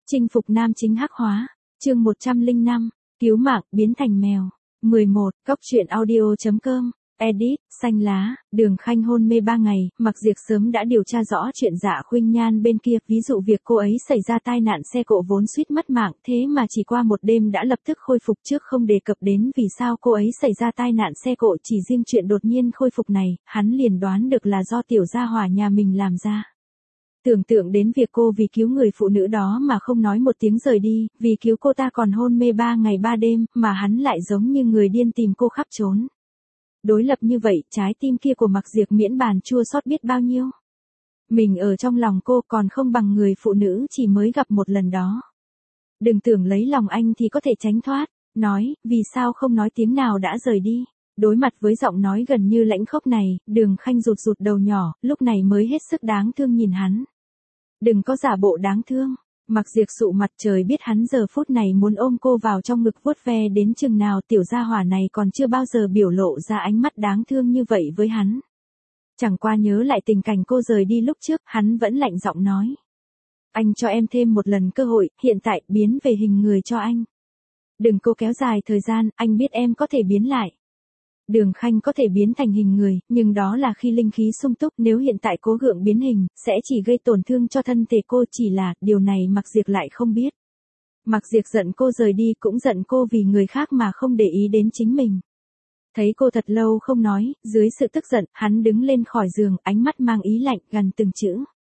Chinh phục nam chính hắc hóa. Chương 105. Cứu mạng biến thành mèo. 11. Cóc truyện audio.com. Edit. Xanh lá. Đường Khanh hôn mê 3 ngày. Mặc Diệp sớm đã điều tra rõ chuyện Dạ Khuynh Nhan bên kia. Ví dụ việc cô ấy xảy ra tai nạn xe cộ vốn suýt mất mạng. Thế mà chỉ qua một đêm đã lập tức khôi phục. Trước không đề cập đến vì sao cô ấy xảy ra tai nạn xe cộ. Chỉ riêng chuyện đột nhiên khôi phục này, hắn liền đoán được là do tiểu gia hỏa nhà mình làm ra. Tưởng tượng đến việc cô vì cứu người phụ nữ đó mà không nói một tiếng rời đi, vì cứu cô ta còn hôn mê 3 ngày 3 đêm, mà hắn lại giống như người điên tìm cô khắp trốn. Đối lập như vậy, trái tim kia của Mặc Diệp miễn bàn chua xót biết bao nhiêu. Mình ở trong lòng cô còn không bằng người phụ nữ chỉ mới gặp một lần đó. Đừng tưởng lấy lòng anh thì có thể tránh thoát, nói, vì sao không nói tiếng nào đã rời đi. Đối mặt với giọng nói gần như lãnh khốc này, Đường Khanh rụt rụt đầu nhỏ, lúc này mới hết sức đáng thương nhìn hắn. Đừng có giả bộ đáng thương. Mặc Diệp sụ mặt, trời biết hắn giờ phút này muốn ôm cô vào trong ngực vuốt ve đến chừng nào. Tiểu gia hỏa này còn chưa bao giờ biểu lộ ra ánh mắt đáng thương như vậy với hắn. Chẳng qua nhớ lại tình cảnh cô rời đi lúc trước, hắn vẫn lạnh giọng nói. Anh cho em thêm một lần cơ hội, hiện tại biến về hình người cho anh. Đừng cố kéo dài thời gian, anh biết em có thể biến lại. Đường Khanh có thể biến thành hình người, nhưng đó là khi linh khí sung túc. Nếu hiện tại cố gượng biến hình, sẽ chỉ gây tổn thương cho thân thể cô. Chỉ là, điều này Mặc Diệp lại không biết. Mặc Diệp giận cô rời đi, cũng giận cô vì người khác mà không để ý đến chính mình. Thấy cô thật lâu không nói, dưới sự tức giận, hắn đứng lên khỏi giường, ánh mắt mang ý lạnh, gần từng chữ.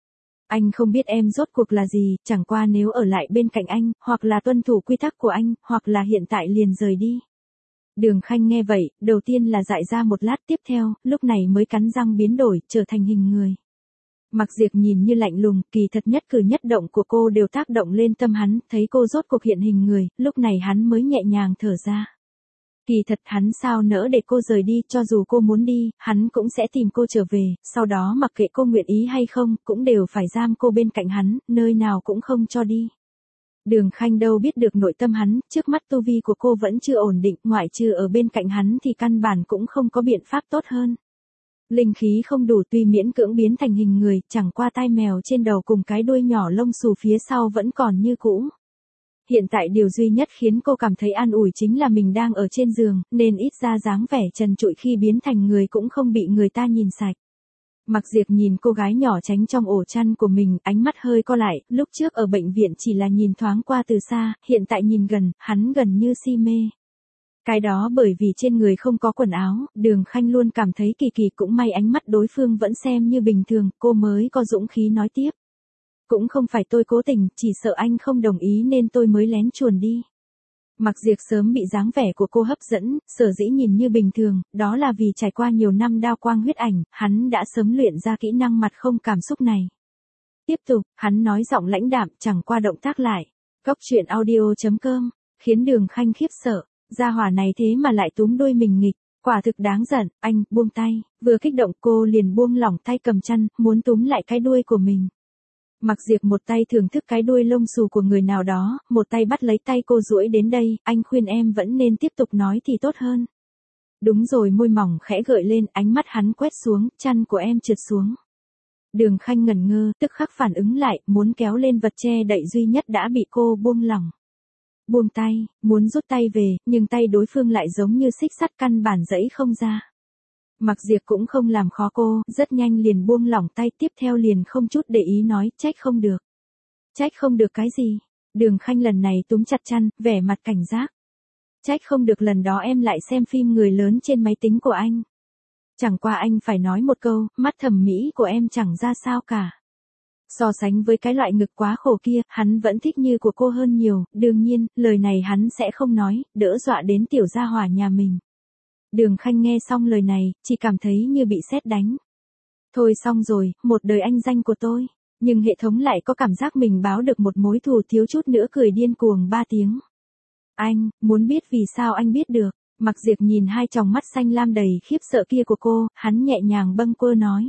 Anh không biết em rốt cuộc là gì, chẳng qua nếu ở lại bên cạnh anh, hoặc là tuân thủ quy tắc của anh, hoặc là hiện tại liền rời đi. Đường Khanh nghe vậy, đầu tiên là dại ra một lát, tiếp theo, lúc này mới cắn răng biến đổi, trở thành hình người. Mặc Diệp nhìn như lạnh lùng, kỳ thật nhất cử nhất động của cô đều tác động lên tâm hắn, thấy cô rốt cuộc hiện hình người, lúc này hắn mới nhẹ nhàng thở ra. Kỳ thật hắn sao nỡ để cô rời đi, cho dù cô muốn đi, hắn cũng sẽ tìm cô trở về, sau đó mặc kệ cô nguyện ý hay không, cũng đều phải giam cô bên cạnh hắn, nơi nào cũng không cho đi. Đường Khanh đâu biết được nội tâm hắn, trước mắt tu vi của cô vẫn chưa ổn định, ngoại trừ ở bên cạnh hắn thì căn bản cũng không có biện pháp tốt hơn. Linh khí không đủ, tuy miễn cưỡng biến thành hình người, chẳng qua tai mèo trên đầu cùng cái đuôi nhỏ lông xù phía sau vẫn còn như cũ. Hiện tại điều duy nhất khiến cô cảm thấy an ủi chính là mình đang ở trên giường, nên ít ra dáng vẻ trần trụi khi biến thành người cũng không bị người ta nhìn sạch. Mặc Diệp nhìn cô gái nhỏ tránh trong ổ chăn của mình, ánh mắt hơi co lại, lúc trước ở bệnh viện chỉ là nhìn thoáng qua từ xa, hiện tại nhìn gần, hắn gần như si mê. Cái đó bởi vì trên người không có quần áo, Đường Khanh luôn cảm thấy kỳ kỳ, cũng may ánh mắt đối phương vẫn xem như bình thường, cô mới có dũng khí nói tiếp. Cũng không phải tôi cố tình, chỉ sợ anh không đồng ý nên tôi mới lén chuồn đi. Mặc Diệp sớm bị dáng vẻ của cô hấp dẫn, sở dĩ nhìn như bình thường, đó là vì trải qua nhiều năm đao quang huyết ảnh, hắn đã sớm luyện ra kỹ năng mặt không cảm xúc này. Tiếp tục, hắn nói giọng lãnh đạm, chẳng qua động tác lại. Cóc truyện audio.com, khiến Đường Khanh khiếp sợ, gia hỏa này thế mà lại túm đuôi mình nghịch, quả thực đáng giận. Anh, buông tay. Vừa kích động cô liền buông lỏng tay cầm chăn, muốn túm lại cái đuôi của mình. Mặc Diệp một tay thưởng thức cái đuôi lông xù của người nào đó, một tay bắt lấy tay cô duỗi đến đây, anh khuyên em vẫn nên tiếp tục nói thì tốt hơn. Đúng rồi, môi mỏng khẽ gợi lên, ánh mắt hắn quét xuống, chăn của em trượt xuống. Đường Khanh ngẩn ngơ, tức khắc phản ứng lại, muốn kéo lên vật che đậy duy nhất đã bị cô buông lỏng. Buông tay, muốn rút tay về, nhưng tay đối phương lại giống như xích sắt căn bản giãy không ra. Mặc Diệp cũng không làm khó cô, rất nhanh liền buông lỏng tay, tiếp theo liền không chút để ý nói, trách không được. Trách không được cái gì? Đường Khanh lần này túm chặt chăn, vẻ mặt cảnh giác. Trách không được lần đó em lại xem phim người lớn trên máy tính của anh. Chẳng qua anh phải nói một câu, mắt thẩm mỹ của em chẳng ra sao cả. So sánh với cái loại ngực quá khổ kia, hắn vẫn thích như của cô hơn nhiều, đương nhiên, lời này hắn sẽ không nói, đỡ dọa đến tiểu gia hỏa nhà mình. Đường Khanh nghe xong lời này, chỉ cảm thấy như bị sét đánh. Thôi xong rồi, một đời anh danh của tôi. Nhưng hệ thống lại có cảm giác mình báo được một mối thù, thiếu chút nữa cười điên cuồng 3 tiếng. Anh, muốn biết vì sao anh biết được? Mặc Diệp nhìn hai tròng mắt xanh lam đầy khiếp sợ kia của cô, hắn nhẹ nhàng bâng quơ nói.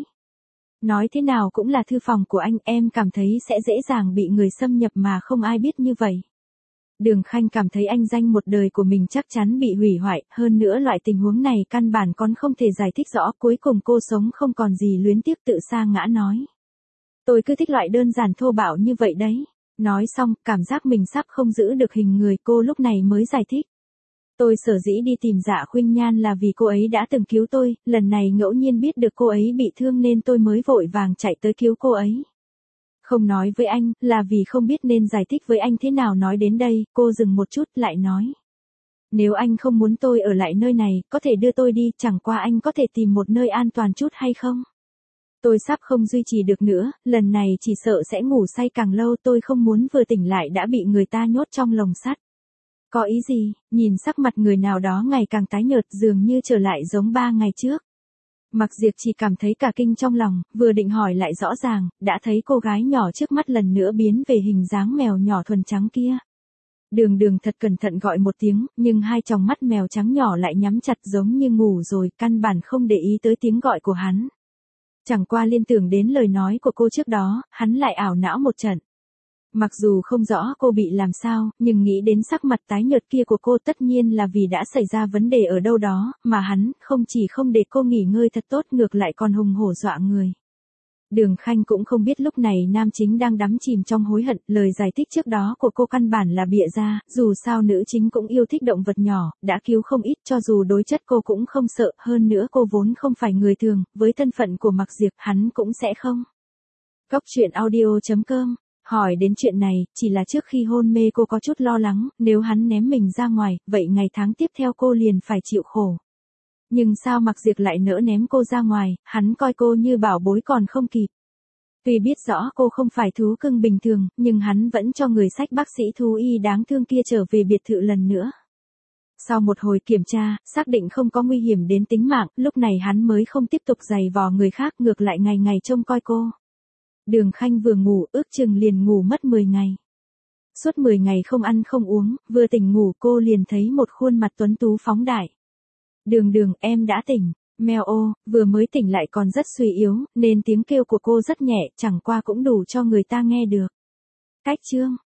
Nói thế nào cũng là thư phòng của anh, em cảm thấy sẽ dễ dàng bị người xâm nhập mà không ai biết như vậy. Đường Khanh cảm thấy anh danh một đời của mình chắc chắn bị hủy hoại, hơn nữa loại tình huống này căn bản còn không thể giải thích rõ, cuối cùng cô sống không còn gì luyến tiếc tự sa ngã nói. Tôi cứ thích loại đơn giản thô bạo như vậy đấy. Nói xong, cảm giác mình sắp không giữ được hình người, cô lúc này mới giải thích. Tôi sở dĩ đi tìm Dạ Khuynh Nhan là vì cô ấy đã từng cứu tôi, lần này ngẫu nhiên biết được cô ấy bị thương nên tôi mới vội vàng chạy tới cứu cô ấy. Không nói với anh, là vì không biết nên giải thích với anh thế nào. Nói đến đây, cô dừng một chút lại nói. Nếu anh không muốn tôi ở lại nơi này, có thể đưa tôi đi, chẳng qua anh có thể tìm một nơi an toàn chút hay không? Tôi sắp không duy trì được nữa, lần này chỉ sợ sẽ ngủ say càng lâu, tôi không muốn vừa tỉnh lại đã bị người ta nhốt trong lồng sắt. Có ý gì? Nhìn sắc mặt người nào đó ngày càng tái nhợt, dường như trở lại giống 3 ngày trước. Mặc Diệp chỉ cảm thấy cả kinh trong lòng, vừa định hỏi lại rõ ràng, đã thấy cô gái nhỏ trước mắt lần nữa biến về hình dáng mèo nhỏ thuần trắng kia. Đường Đường thật cẩn thận gọi một tiếng, nhưng hai tròng mắt mèo trắng nhỏ lại nhắm chặt giống như ngủ rồi, căn bản không để ý tới tiếng gọi của hắn. Chẳng qua liên tưởng đến lời nói của cô trước đó, hắn lại ảo não một trận. Mặc dù không rõ cô bị làm sao, nhưng nghĩ đến sắc mặt tái nhợt kia của cô tất nhiên là vì đã xảy ra vấn đề ở đâu đó, mà hắn không chỉ không để cô nghỉ ngơi thật tốt ngược lại còn hùng hổ dọa người. Đường Khanh cũng không biết lúc này nam chính đang đắm chìm trong hối hận, lời giải thích trước đó của cô căn bản là bịa ra, dù sao nữ chính cũng yêu thích động vật nhỏ, đã cứu không ít, cho dù đối chất cô cũng không sợ, hơn nữa cô vốn không phải người thường, với thân phận của Mạc Diệp hắn cũng sẽ không. Góc truyện audio.com. Hỏi đến chuyện này, chỉ là trước khi hôn mê cô có chút lo lắng, nếu hắn ném mình ra ngoài, vậy ngày tháng tiếp theo cô liền phải chịu khổ. Nhưng sao Mạc Diệp lại nỡ ném cô ra ngoài, hắn coi cô như bảo bối còn không kịp. Tuy biết rõ cô không phải thú cưng bình thường, nhưng hắn vẫn cho người xách bác sĩ thú y đáng thương kia trở về biệt thự lần nữa. Sau một hồi kiểm tra, xác định không có nguy hiểm đến tính mạng, lúc này hắn mới không tiếp tục giày vò người khác, ngược lại ngày ngày trông coi cô. Đường Khanh vừa ngủ, ước chừng liền ngủ mất 10 ngày. Suốt 10 ngày không ăn không uống, vừa tỉnh ngủ cô liền thấy một khuôn mặt tuấn tú phóng đại. Đường Đường, em đã tỉnh. Mèo ô, vừa mới tỉnh lại còn rất suy yếu, nên tiếng kêu của cô rất nhẹ, chẳng qua cũng đủ cho người ta nghe được. Cách chương